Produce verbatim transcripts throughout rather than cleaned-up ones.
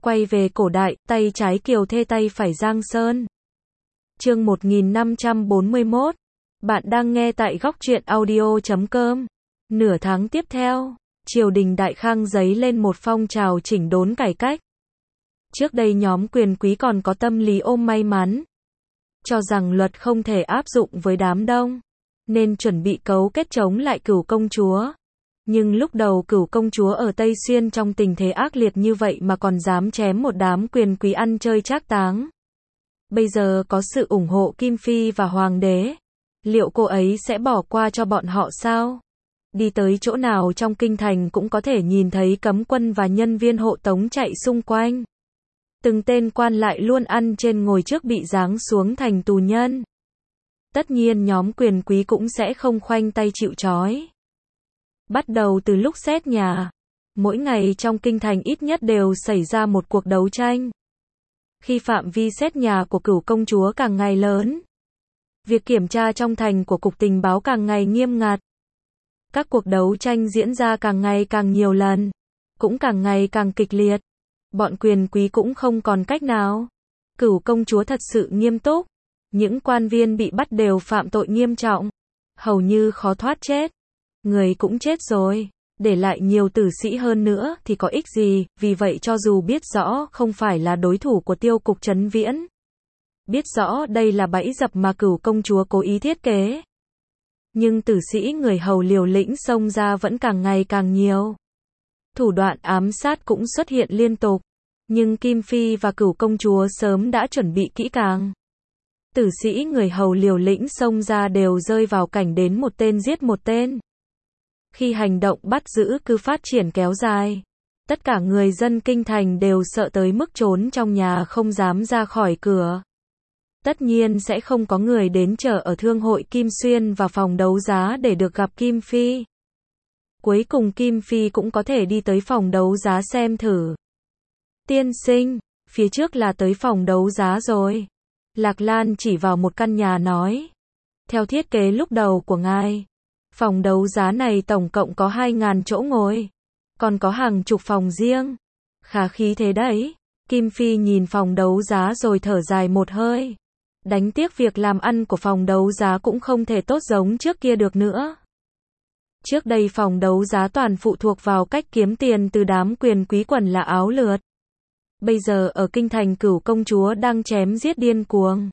Quay về cổ đại, tay trái Kiều Thê tay phải Giang Sơn. Chương một nghìn năm trăm bốn mươi mốt. Bạn đang nghe tại góc truyện audio chấm com. Nửa tháng tiếp theo, triều đình Đại Khang dấy lên một phong trào chỉnh đốn cải cách. Trước đây nhóm quyền quý còn có tâm lý ôm may mắn, cho rằng luật không thể áp dụng với đám đông, nên chuẩn bị cấu kết chống lại Cửu công chúa. Nhưng lúc đầu Cửu công chúa ở Tây Xuyên trong tình thế ác liệt như vậy mà còn dám chém một đám quyền quý ăn chơi trác táng. Bây giờ có sự ủng hộ Kim Phi và Hoàng đế, liệu cô ấy sẽ bỏ qua cho bọn họ sao? Đi tới chỗ nào trong kinh thành cũng có thể nhìn thấy cấm quân và nhân viên hộ tống chạy xung quanh. Từng tên quan lại luôn ăn trên ngồi trước bị giáng xuống thành tù nhân. Tất nhiên nhóm quyền quý cũng sẽ không khoanh tay chịu trói. Bắt đầu từ lúc xét nhà, mỗi ngày trong kinh thành ít nhất đều xảy ra một cuộc đấu tranh. Khi phạm vi xét nhà của Cửu công chúa càng ngày lớn, việc kiểm tra trong thành của Cục Tình báo càng ngày nghiêm ngặt. Các cuộc đấu tranh diễn ra càng ngày càng nhiều lần, cũng càng ngày càng kịch liệt. Bọn quyền quý cũng không còn cách nào. Cửu công chúa thật sự nghiêm túc. Những quan viên bị bắt đều phạm tội nghiêm trọng, hầu như khó thoát chết. Người cũng chết rồi, để lại nhiều tử sĩ hơn nữa thì có ích gì, vì vậy cho dù biết rõ không phải là đối thủ của Tiêu Cục Trấn Viễn, biết rõ đây là bẫy dập mà Cửu công chúa cố ý thiết kế, nhưng tử sĩ người hầu liều lĩnh xông ra vẫn càng ngày càng nhiều. Thủ đoạn ám sát cũng xuất hiện liên tục, nhưng Kim Phi và Cửu công chúa sớm đã chuẩn bị kỹ càng. Tử sĩ người hầu liều lĩnh xông ra đều rơi vào cảnh đến một tên giết một tên. Khi hành động bắt giữ cứ phát triển kéo dài, tất cả người dân kinh thành đều sợ tới mức trốn trong nhà không dám ra khỏi cửa. Tất nhiên sẽ không có người đến chợ ở Thương hội Kim Xuyên và phòng đấu giá để được gặp Kim Phi. Cuối cùng Kim Phi cũng có thể đi tới phòng đấu giá xem thử. Tiên sinh, phía trước là tới phòng đấu giá rồi. Lạc Lan chỉ vào một căn nhà nói. Theo thiết kế lúc đầu của ngài, phòng đấu giá này tổng cộng có hai nghìn chỗ ngồi, còn có hàng chục phòng riêng. Khá khí thế đấy. Kim Phi nhìn phòng đấu giá rồi thở dài một hơi. Đánh tiếc việc làm ăn của phòng đấu giá cũng không thể tốt giống trước kia được nữa. Trước đây phòng đấu giá toàn phụ thuộc vào cách kiếm tiền từ đám quyền quý quần là áo lượt. Bây giờ ở kinh thành Cửu công chúa đang chém giết điên cuồng.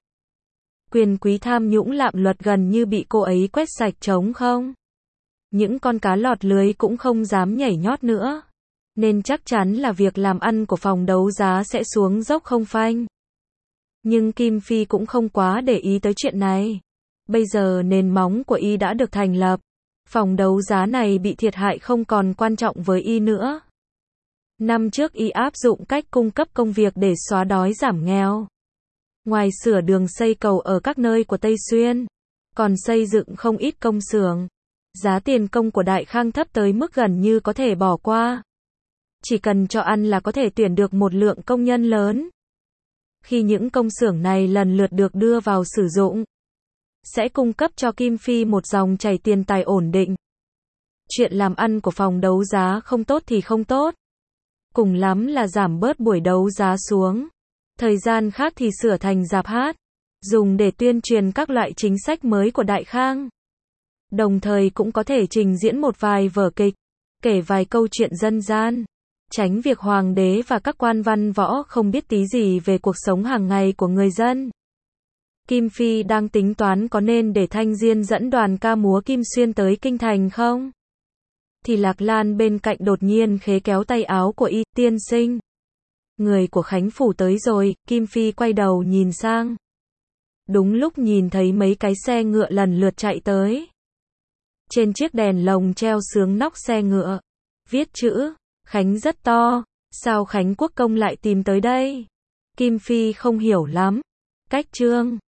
Quyền quý tham nhũng lạm luật gần như bị cô ấy quét sạch trống không. Những con cá lọt lưới cũng không dám nhảy nhót nữa. Nên chắc chắn là việc làm ăn của phòng đấu giá sẽ xuống dốc không phanh. Nhưng Kim Phi cũng không quá để ý tới chuyện này. Bây giờ nền móng của y đã được thành lập. Phòng đấu giá này bị thiệt hại không còn quan trọng với y nữa. Năm trước y áp dụng cách cung cấp công việc để xóa đói giảm nghèo. Ngoài sửa đường xây cầu ở các nơi của Tây Xuyên, còn xây dựng không ít công xưởng. Giá tiền công của Đại Khang thấp tới mức gần như có thể bỏ qua. Chỉ cần cho ăn là có thể tuyển được một lượng công nhân lớn. Khi những công xưởng này lần lượt được đưa vào sử dụng, sẽ cung cấp cho Kim Phi một dòng chảy tiền tài ổn định. Chuyện làm ăn của phòng đấu giá không tốt thì không tốt. Cùng lắm là giảm bớt buổi đấu giá xuống. Thời gian khác thì sửa thành rạp hát, dùng để tuyên truyền các loại chính sách mới của Đại Khang. Đồng thời cũng có thể trình diễn một vài vở kịch, kể vài câu chuyện dân gian, tránh việc hoàng đế và các quan văn võ không biết tí gì về cuộc sống hàng ngày của người dân. Kim Phi đang tính toán có nên để Thanh Diên dẫn đoàn ca múa Kim Xuyên tới kinh thành không? Thì Lạc Lan bên cạnh đột nhiên khế kéo tay áo của y. Tiên sinh, người của Khánh Phủ tới rồi. Kim Phi quay đầu nhìn sang. Đúng lúc nhìn thấy mấy cái xe ngựa lần lượt chạy tới. Trên chiếc đèn lồng treo sướng nóc xe ngựa, viết chữ Khánh rất to. Sao Khánh Quốc công lại tìm tới đây? Kim Phi không hiểu lắm. Cách chương